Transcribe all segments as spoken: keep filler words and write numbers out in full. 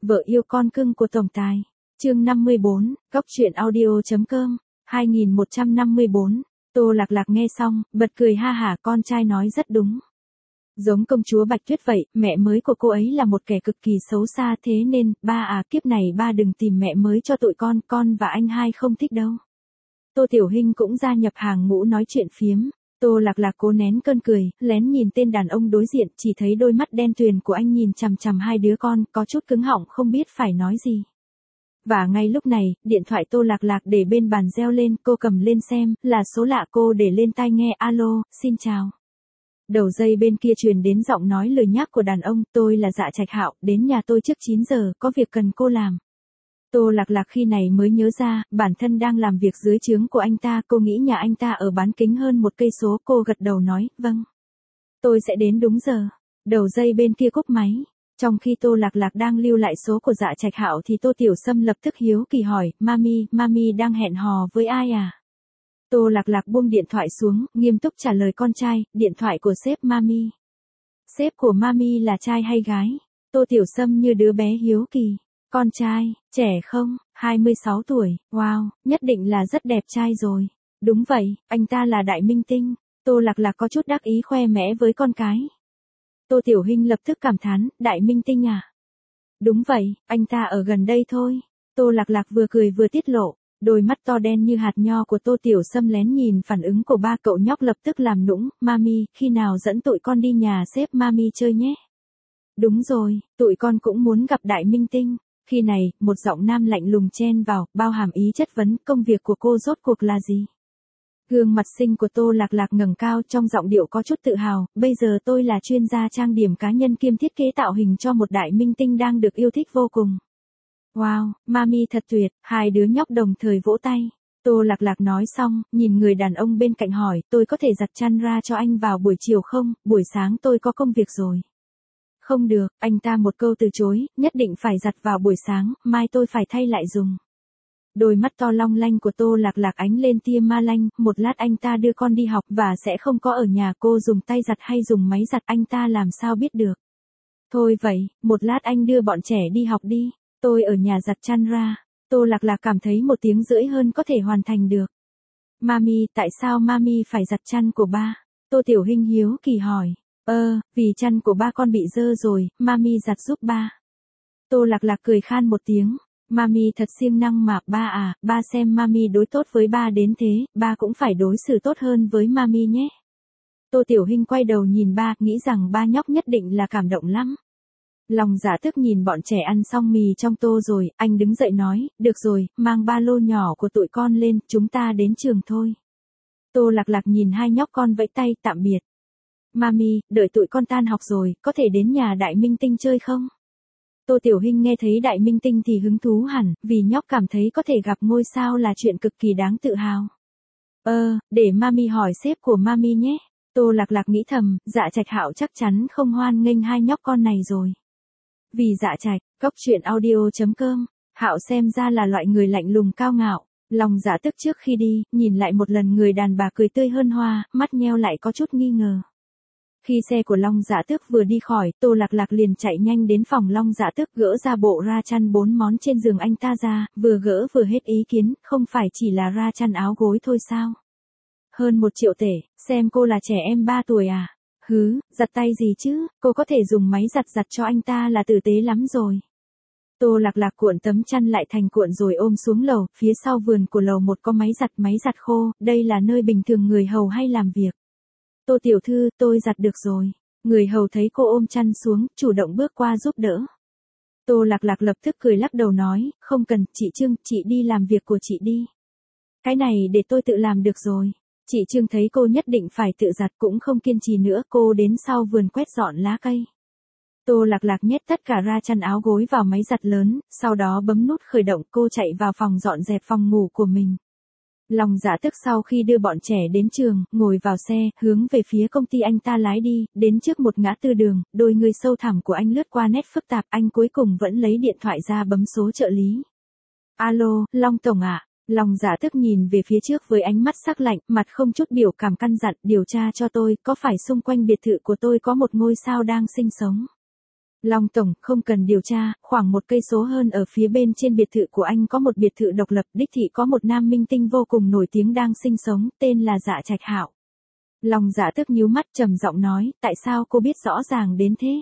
Vợ yêu con cưng của tổng tài. Chương năm mươi bốn, góc truyện audio.com, hai nghìn một trăm năm mươi bốn. Tô Lạc Lạc nghe xong, bật cười ha hả, con trai nói rất đúng. Giống công chúa Bạch Tuyết vậy, mẹ mới của cô ấy là một kẻ cực kỳ xấu xa, thế nên, ba à, kiếp này ba đừng tìm mẹ mới cho tụi con, con và anh hai không thích đâu. Tô Tiểu Hinh cũng gia nhập hàng ngũ nói chuyện phiếm. Tô Lạc Lạc cố nén cơn cười, lén nhìn tên đàn ông đối diện, chỉ thấy đôi mắt đen tuyền của anh nhìn chằm chằm hai đứa con, có chút cứng họng không biết phải nói gì. Và ngay lúc này, điện thoại Tô Lạc Lạc để bên bàn reo lên, cô cầm lên xem, là số lạ, cô để lên tai nghe, alo, xin chào. Đầu dây bên kia truyền đến giọng nói lười nhác của đàn ông, tôi là Dạ Trạch Hạo, đến nhà tôi trước chín giờ, có việc cần cô làm. Tô Lạc Lạc khi này mới nhớ ra, bản thân đang làm việc dưới trướng của anh ta, cô nghĩ nhà anh ta ở bán kính hơn một cây số, cô gật đầu nói, vâng. Tôi sẽ đến đúng giờ. Đầu dây bên kia cúp máy. Trong khi Tô Lạc Lạc đang lưu lại số của Dạ Trạch Hạo thì Tô Tiểu Sâm lập tức hiếu kỳ hỏi, Mami, Mami đang hẹn hò với ai à? Tô Lạc Lạc buông điện thoại xuống, nghiêm túc trả lời con trai, điện thoại của sếp Mami. Sếp của Mami là trai hay gái? Tô Tiểu Sâm như đứa bé hiếu kỳ. Con trai, trẻ không? hai mươi sáu tuổi, wow, nhất định là rất đẹp trai rồi. Đúng vậy, anh ta là đại minh tinh. Tô Lạc Lạc có chút đắc ý khoe mẽ với con cái. Tô Tiểu Hinh lập tức cảm thán, đại minh tinh à? Đúng vậy, anh ta ở gần đây thôi. Tô Lạc Lạc vừa cười vừa tiết lộ. Đôi mắt to đen như hạt nho của Tô Tiểu Sâm lén nhìn phản ứng của ba cậu nhóc lập tức làm nũng, Mami, khi nào dẫn tụi con đi nhà sếp Mami chơi nhé? Đúng rồi, tụi con cũng muốn gặp đại minh tinh. Khi này, một giọng nam lạnh lùng chen vào, bao hàm ý chất vấn, công việc của cô rốt cuộc là gì? Gương mặt xinh của Tô Lạc Lạc ngẩng cao, trong giọng điệu có chút tự hào, bây giờ tôi là chuyên gia trang điểm cá nhân kiêm thiết kế tạo hình cho một đại minh tinh đang được yêu thích vô cùng. Wow, Mami thật tuyệt, hai đứa nhóc đồng thời vỗ tay. Tô Lạc Lạc nói xong, nhìn người đàn ông bên cạnh hỏi, tôi có thể giặt chăn ra cho anh vào buổi chiều không, buổi sáng tôi có công việc rồi. Không được, anh ta một câu từ chối, nhất định phải giặt vào buổi sáng, mai tôi phải thay lại dùng. Đôi mắt to long lanh của Tô Lạc Lạc ánh lên tia ma lanh, một lát anh ta đưa con đi học và sẽ không có ở nhà, cô dùng tay giặt hay dùng máy giặt anh ta làm sao biết được. Thôi vậy, một lát anh đưa bọn trẻ đi học đi, tôi ở nhà giặt chăn ra. Tô Lạc Lạc cảm thấy một tiếng rưỡi hơn có thể hoàn thành được. Mami, tại sao Mami phải giặt chăn của ba? Tô Tiểu Hinh hiếu kỳ hỏi. Ơ, vì chăn của ba con bị dơ rồi, Mami giặt giúp ba. Tô Lạc Lạc cười khan một tiếng. Mami thật siêng năng mà, ba à, ba xem Mami đối tốt với ba đến thế, ba cũng phải đối xử tốt hơn với Mami nhé. Tô Tiểu Hinh quay đầu nhìn ba, nghĩ rằng ba nhóc nhất định là cảm động lắm. Lòng dạ tức nhìn bọn trẻ ăn xong mì trong tô rồi, anh đứng dậy nói, được rồi, mang ba lô nhỏ của tụi con lên, chúng ta đến trường thôi. Tô Lạc Lạc nhìn hai nhóc con vẫy tay, tạm biệt. Mami, đợi tụi con tan học rồi, có thể đến nhà đại minh tinh chơi không? Tô Tiểu Hinh nghe thấy đại minh tinh thì hứng thú hẳn, vì nhóc cảm thấy có thể gặp ngôi sao là chuyện cực kỳ đáng tự hào. Ơ, để Mami hỏi sếp của Mami nhé. Tô Lạc Lạc nghĩ thầm, Dạ Trạch Hạo chắc chắn không hoan nghênh hai nhóc con này rồi. Vì Dạ Trạch, góc truyện audio.com, Hạo xem ra là loại người lạnh lùng cao ngạo. Lòng dạ tức trước khi đi, nhìn lại một lần người đàn bà cười tươi hơn hoa, mắt nheo lại có chút nghi ngờ. Khi xe của Long Dạ Tước vừa đi khỏi, Tô Lạc Lạc liền chạy nhanh đến phòng Long Dạ Tước gỡ ra bộ ra chăn bốn món trên giường anh ta ra, vừa gỡ vừa hết ý kiến, không phải chỉ là ra chăn áo gối thôi sao? Hơn một triệu tể, xem cô là trẻ em ba tuổi à? Hứ, giặt tay gì chứ, cô có thể dùng máy giặt giặt cho anh ta là tử tế lắm rồi. Tô Lạc Lạc cuộn tấm chăn lại thành cuộn rồi ôm xuống lầu, phía sau vườn của lầu một có máy giặt máy giặt khô, đây là nơi bình thường người hầu hay làm việc. Tô tiểu thư, tôi giặt được rồi. Người hầu thấy cô ôm chăn xuống, chủ động bước qua giúp đỡ. Tô Lạc Lạc lập tức cười lắc đầu nói, không cần, chị Trương, chị đi làm việc của chị đi. Cái này để tôi tự làm được rồi. Chị Trương thấy cô nhất định phải tự giặt cũng không kiên trì nữa, cô đến sau vườn quét dọn lá cây. Tô Lạc Lạc nhét tất cả ra chăn áo gối vào máy giặt lớn, sau đó bấm nút khởi động, cô chạy vào phòng dọn dẹp phòng ngủ của mình. Long Dạ Tước sau khi đưa bọn trẻ đến trường, ngồi vào xe, hướng về phía công ty anh ta lái đi, đến trước một ngã tư đường, đôi người sâu thẳm của anh lướt qua nét phức tạp, anh cuối cùng vẫn lấy điện thoại ra bấm số trợ lý. Alo, Long Tổng ạ. Long Dạ Tước nhìn về phía trước với ánh mắt sắc lạnh, mặt không chút biểu cảm căn dặn, điều tra cho tôi, có phải xung quanh biệt thự của tôi có một ngôi sao đang sinh sống? Long tổng, không cần điều tra, khoảng một cây số hơn ở phía bên trên biệt thự của anh có một biệt thự độc lập, đích thị có một nam minh tinh vô cùng nổi tiếng đang sinh sống, tên là Dạ Trạch Hạo. Long Dạ tức nhíu mắt trầm giọng nói, tại sao cô biết rõ ràng đến thế?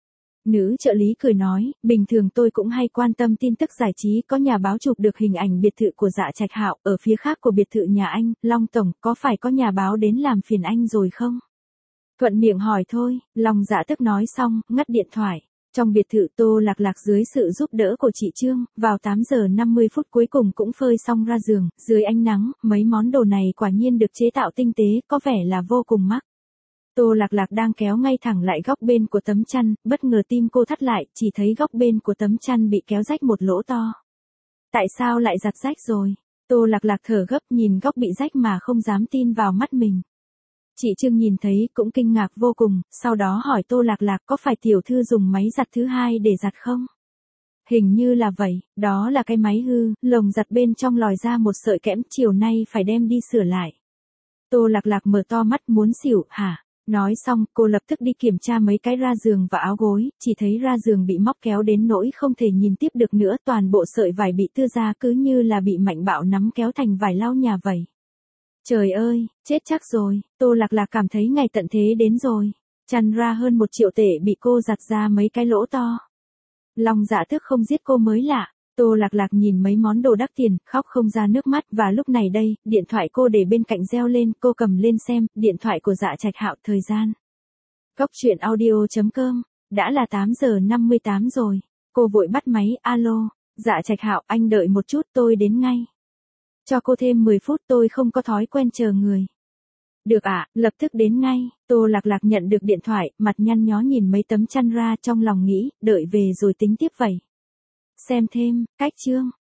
Nữ trợ lý cười nói, bình thường tôi cũng hay quan tâm tin tức giải trí, có nhà báo chụp được hình ảnh biệt thự của Dạ Trạch Hạo, ở phía khác của biệt thự nhà anh, Long tổng, có phải có nhà báo đến làm phiền anh rồi không? Thuận miệng hỏi thôi, Long Dạ tức nói xong, ngắt điện thoại. Trong biệt thự Tô Lạc Lạc dưới sự giúp đỡ của chị Trương, vào tám giờ năm mươi phút cuối cùng cũng phơi xong ra giường, dưới ánh nắng, mấy món đồ này quả nhiên được chế tạo tinh tế, có vẻ là vô cùng mắc. Tô Lạc Lạc đang kéo ngay thẳng lại góc bên của tấm chăn, bất ngờ tim cô thắt lại, chỉ thấy góc bên của tấm chăn bị kéo rách một lỗ to. Tại sao lại giặt rách rồi? Tô Lạc Lạc thở gấp nhìn góc bị rách mà không dám tin vào mắt mình. Chị Trương nhìn thấy cũng kinh ngạc vô cùng, sau đó hỏi Tô Lạc Lạc có phải tiểu thư dùng máy giặt thứ hai để giặt không? Hình như là vậy, đó là cái máy hư, lồng giặt bên trong lòi ra một sợi kẽm, chiều nay phải đem đi sửa lại. Tô Lạc Lạc mở to mắt muốn xỉu, hả? Nói xong, cô lập tức đi kiểm tra mấy cái ra giường và áo gối, chỉ thấy ra giường bị móc kéo đến nỗi không thể nhìn tiếp được nữa, toàn bộ sợi vải bị tưa ra cứ như là bị mạnh bạo nắm kéo thành vải lau nhà vậy. Trời ơi, chết chắc rồi, Tô Lạc Lạc cảm thấy ngày tận thế đến rồi. Chăn ra hơn một triệu tệ bị cô giặt ra mấy cái lỗ to. Long Dạ tức không giết cô mới lạ. Tô Lạc Lạc nhìn mấy món đồ đắt tiền, khóc không ra nước mắt, và lúc này đây, điện thoại cô để bên cạnh reo lên, cô cầm lên xem, điện thoại của Dạ Trạch Hạo, thời gian. Góc truyện audio chấm com, đã là tám giờ năm mươi tám rồi. Cô vội bắt máy, alo, Dạ Trạch Hạo, anh đợi một chút tôi đến ngay. Cho cô thêm mười phút, tôi không có thói quen chờ người. Được ạ, à, lập tức đến ngay. Tô Lạc Lạc nhận được điện thoại, mặt nhăn nhó nhìn mấy tấm chăn ra, trong lòng nghĩ, đợi về rồi tính tiếp vậy. Xem thêm, cách chương.